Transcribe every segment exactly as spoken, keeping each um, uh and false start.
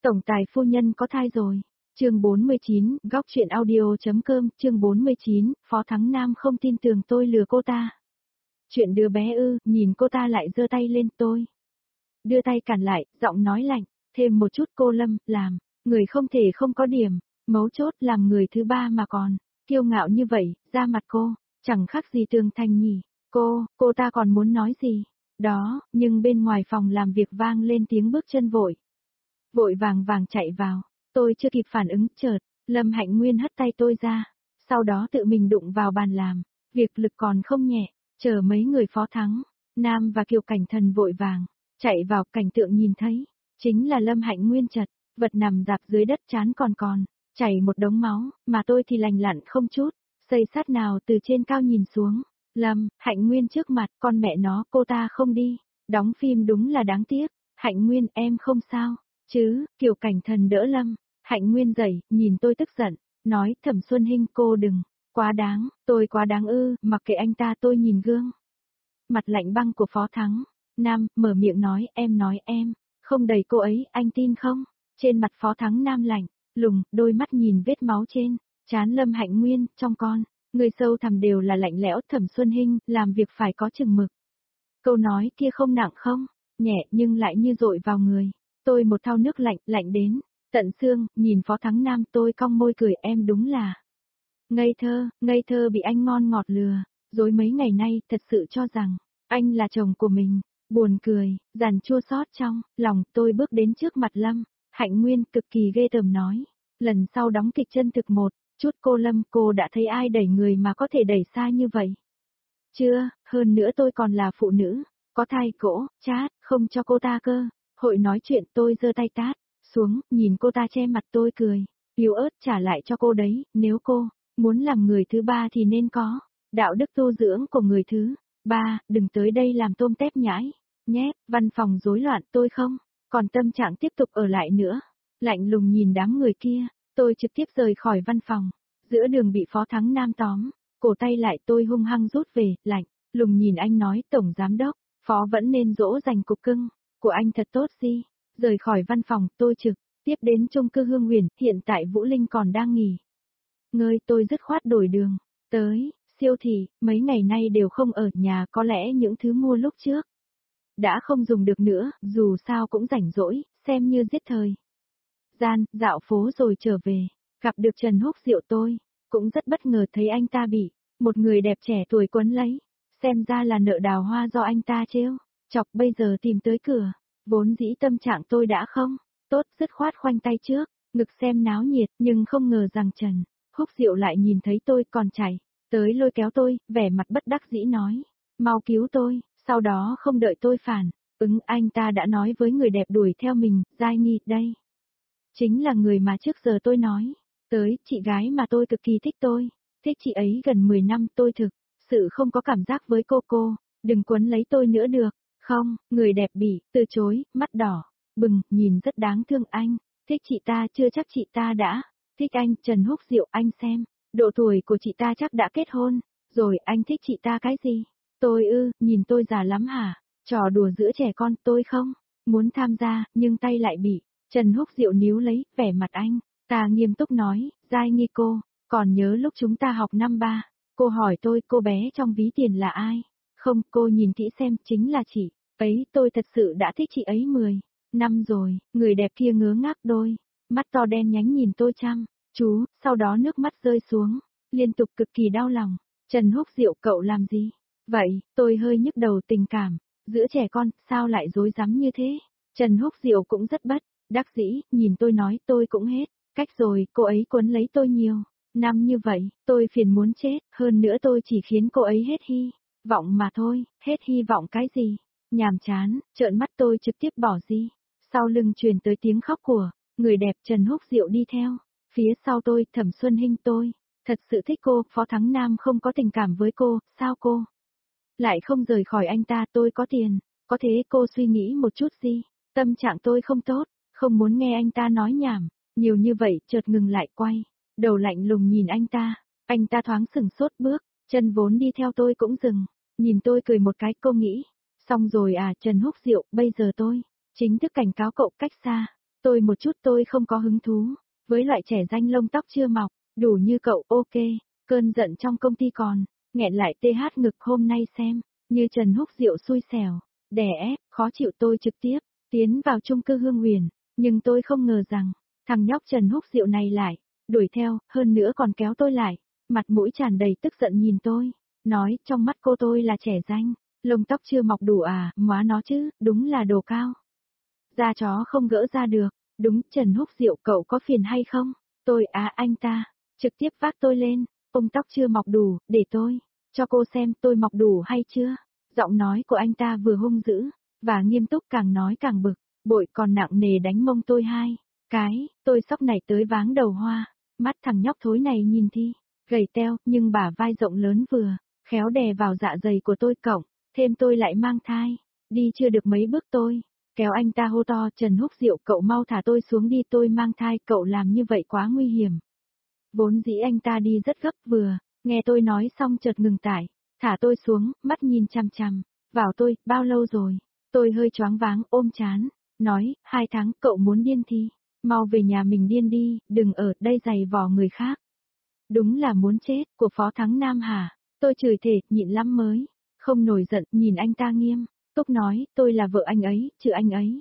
Tổng tài phu nhân có thai rồi. Chương bốn mươi chín, góc truyện audio.com, chương bốn mươi chín, Phó Thắng Nam không tin tưởng tôi lừa cô ta. Chuyện đứa bé ư, nhìn cô ta lại giơ tay lên tôi. Đưa tay cản lại, giọng nói lạnh, thêm một chút cô Lâm, làm, người không thể không có điểm, mấu chốt làm người thứ ba mà còn, kiêu ngạo như vậy, ra mặt cô, chẳng khác gì Tường Thành nhỉ, cô, cô ta còn muốn nói gì, đó, nhưng bên ngoài phòng làm việc vang lên tiếng bước chân vội. Vội vàng vàng chạy vào, tôi chưa kịp phản ứng chợt, Lâm Hạnh Nguyên hất tay tôi ra, sau đó tự mình đụng vào bàn làm, việc lực còn không nhẹ, chờ mấy người Phó Thắng, Nam và Kiều Cảnh Thần vội vàng, chạy vào cảnh tượng nhìn thấy, chính là Lâm Hạnh Nguyên chật, vật nằm rạp dưới đất chán còn còn, chảy một đống máu, mà tôi thì lành lặn không chút, xây sát nào từ trên cao nhìn xuống, Lâm, Hạnh Nguyên trước mặt, con mẹ nó cô ta không đi, đóng phim đúng là đáng tiếc, Hạnh Nguyên em không sao. Chứ, Kiều Cảnh Thần đỡ Lâm, Hạnh Nguyên dậy, nhìn tôi tức giận, nói Thẩm Xuân Hinh cô đừng, quá đáng, tôi quá đáng ư, mặc kệ anh ta tôi nhìn gương. Mặt lạnh băng của Phó Thắng, Nam, mở miệng nói em nói em, không đẩy cô ấy, anh tin không? Trên mặt Phó Thắng Nam lạnh, lùng, đôi mắt nhìn vết máu trên, trán Lâm Hạnh Nguyên, trong con, người sâu thẳm đều là lạnh lẽo Thẩm Xuân Hinh, làm việc phải có chừng mực. Câu nói kia không nặng không, nhẹ nhưng lại như dội vào người. Tôi một thau nước lạnh, lạnh đến, tận xương, nhìn Phó Thắng Nam tôi cong môi cười em đúng là. Ngây thơ, ngây thơ bị anh ngon ngọt lừa, dối mấy ngày nay thật sự cho rằng, anh là chồng của mình, buồn cười, giàn chua xót trong, lòng tôi bước đến trước mặt Lâm, Hạnh Nguyên cực kỳ ghê tởm nói, lần sau đóng kịch chân thực một, chút cô Lâm cô đã thấy ai đẩy người mà có thể đẩy xa như vậy. Chưa, hơn nữa tôi còn là phụ nữ, có thai cổ, chát, không cho cô ta cơ. Hội nói chuyện tôi giơ tay tát, xuống, nhìn cô ta che mặt tôi cười, yếu ớt trả lại cho cô đấy, nếu cô, muốn làm người thứ ba thì nên có, đạo đức tu dưỡng của người thứ ba, đừng tới đây làm tôm tép nhãi, nhé, văn phòng rối loạn tôi không, còn tâm trạng tiếp tục ở lại nữa, lạnh lùng nhìn đám người kia, tôi trực tiếp rời khỏi văn phòng, giữa đường bị Phó Thắng Nam tóm, cổ tay lại tôi hung hăng rút về, lạnh, lùng nhìn anh nói tổng giám đốc, Phó vẫn nên dỗ dành cục cưng. Của anh thật tốt gì, rời khỏi văn phòng tôi trực, tiếp đến chung cư Hương Huyền, hiện tại Vũ Linh còn đang nghỉ. Ngơi tôi dứt khoát đổi đường, tới, siêu thị, mấy ngày nay đều không ở nhà có lẽ những thứ mua lúc trước. Đã không dùng được nữa, dù sao cũng rảnh rỗi, xem như giết thời. Gian, dạo phố rồi trở về, gặp được Trần Húc Diệu tôi, cũng rất bất ngờ thấy anh ta bị, một người đẹp trẻ tuổi quấn lấy, xem ra là nợ đào hoa do anh ta trêu. Chọc bây giờ tìm tới cửa, vốn dĩ tâm trạng tôi đã không, tốt dứt khoát khoanh tay trước, ngực xem náo nhiệt nhưng không ngờ rằng Trần, Húc Diệu lại nhìn thấy tôi còn chạy, tới lôi kéo tôi, vẻ mặt bất đắc dĩ nói, mau cứu tôi, sau đó không đợi tôi phản, ứng anh ta đã nói với người đẹp đuổi theo mình, Giai Nghi, đây. Chính là người mà trước giờ tôi nói, tới, chị gái mà tôi cực kỳ thích tôi, thích chị ấy gần mười năm tôi thực, sự không có cảm giác với cô cô, đừng quấn lấy tôi nữa được. Không, người đẹp bị, từ chối, mắt đỏ, bừng, nhìn rất đáng thương anh, thích chị ta chưa chắc chị ta đã, thích anh, Trần Húc Diệu anh xem, độ tuổi của chị ta chắc đã kết hôn, rồi anh thích chị ta cái gì? Tôi ư, nhìn tôi già lắm hả? Trò đùa giữa trẻ con tôi không, muốn tham gia, nhưng tay lại bị, Trần Húc Diệu níu lấy, vẻ mặt anh, ta nghiêm túc nói, Giai Nghi cô, còn nhớ lúc chúng ta học năm ba, cô hỏi tôi cô bé trong ví tiền là ai? Không, cô nhìn kỹ xem, chính là chị. Ấy, tôi thật sự đã thích chị ấy mười năm rồi, người đẹp kia ngớ ngác đôi, mắt to đen nhánh nhìn tôi chăm, chú, sau đó nước mắt rơi xuống, liên tục cực kỳ đau lòng. Trần Húc Diệu cậu làm gì? Vậy, tôi hơi nhức đầu tình cảm, giữa trẻ con, sao lại dối rắm như thế? Trần Húc Diệu cũng rất bất, đắc dĩ, nhìn tôi nói tôi cũng hết, cách rồi, cô ấy quấn lấy tôi nhiều, năm như vậy, tôi phiền muốn chết, hơn nữa tôi chỉ khiến cô ấy hết hy vọng mà thôi, hết hy vọng cái gì? Nhàm chán, trợn mắt tôi trực tiếp bỏ đi. Sau lưng truyền tới tiếng khóc của người đẹp Trần Húc Diệu đi theo. Phía sau tôi, Thẩm Xuân Hinh tôi, thật sự thích cô, Phó Thắng Nam không có tình cảm với cô, sao cô lại không rời khỏi anh ta, tôi có tiền, có thế cô suy nghĩ một chút gì, tâm trạng tôi không tốt, không muốn nghe anh ta nói nhảm, nhiều như vậy, chợt ngừng lại quay, đầu lạnh lùng nhìn anh ta, anh ta thoáng sừng sốt bước, chân vốn đi theo tôi cũng dừng, nhìn tôi cười một cái, cô nghĩ, xong rồi à, Trần Húc Diệu, bây giờ tôi chính thức cảnh cáo cậu cách xa. Tôi một chút tôi không có hứng thú, với loại trẻ danh lông tóc chưa mọc, đủ như cậu, ok, cơn giận trong công ty còn, nghẹn lại tê hát ngực hôm nay xem, như Trần Húc Diệu xui xẻo, đè ép, khó chịu tôi trực tiếp, tiến vào chung cư Hương Huyền, nhưng tôi không ngờ rằng, thằng nhóc Trần Húc Diệu này lại, đuổi theo, hơn nữa còn kéo tôi lại, mặt mũi tràn đầy tức giận nhìn tôi, nói trong mắt cô tôi là trẻ danh, lông tóc chưa mọc đủ à, móa nó chứ, đúng là đồ cao. Da chó không gỡ ra được, đúng Trần Húc Diệu cậu có phiền hay không? Tôi á anh ta, trực tiếp vác tôi lên, ông tóc chưa mọc đủ, để tôi, cho cô xem tôi mọc đủ hay chưa? Giọng nói của anh ta vừa hung dữ, và nghiêm túc càng nói càng bực, bội còn nặng nề đánh mông tôi hai. Cái, tôi sóc này tới váng đầu hoa, mắt thằng nhóc thối này nhìn thi, gầy teo, nhưng bả vai rộng lớn vừa, khéo đè vào dạ dày của tôi cộng, thêm tôi lại mang thai, đi chưa được mấy bước tôi, kéo anh ta hô to Trần Húc Diệu cậu mau thả tôi xuống đi tôi mang thai cậu làm như vậy quá nguy hiểm. Vốn dĩ anh ta đi rất gấp vừa, nghe tôi nói xong chợt ngừng tải, thả tôi xuống, mắt nhìn chằm chằm, vào tôi, bao lâu rồi, tôi hơi choáng váng ôm chán, nói, hai tháng cậu muốn điên thì, mau về nhà mình điên đi, đừng ở đây giày vò người khác. Đúng là muốn chết, của Phó Thắng Nam hả, tôi chửi thề, nhịn lắm mới, không nổi giận, nhìn anh ta nghiêm. Túc nói, tôi là vợ anh ấy, chứ anh ấy.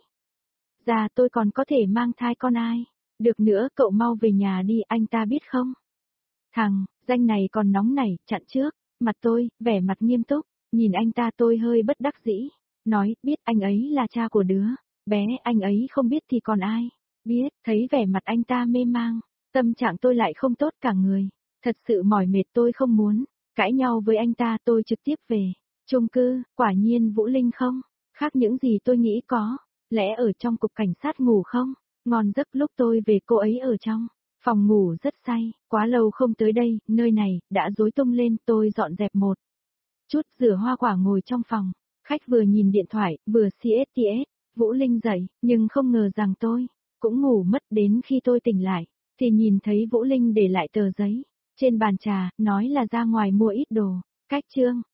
Dạ tôi còn có thể mang thai con ai. Được nữa cậu mau về nhà đi anh ta biết không. Thằng, danh này còn nóng nảy, chặn trước. Mặt tôi, vẻ mặt nghiêm túc. Nhìn anh ta tôi hơi bất đắc dĩ. Nói, biết anh ấy là cha của đứa. Bé anh ấy không biết thì còn ai. Biết, thấy vẻ mặt anh ta mê mang. Tâm trạng tôi lại không tốt cả người. Thật sự mỏi mệt tôi không muốn. Cãi nhau với anh ta tôi trực tiếp về. Chung cư, quả nhiên Vũ Linh không? Khác những gì tôi nghĩ có. Lẽ ở trong cục cảnh sát ngủ không? Ngon giấc lúc tôi về cô ấy ở trong. Phòng ngủ rất say, quá lâu không tới đây, nơi này, đã rối tung lên tôi dọn dẹp một chút rửa hoa quả ngồi trong phòng. Khách vừa nhìn điện thoại, vừa xê ét tê ét. Vũ Linh dậy, nhưng không ngờ rằng tôi cũng ngủ mất đến khi tôi tỉnh lại. Thì nhìn thấy Vũ Linh để lại tờ giấy trên bàn trà, nói là ra ngoài mua ít đồ. Cách chương.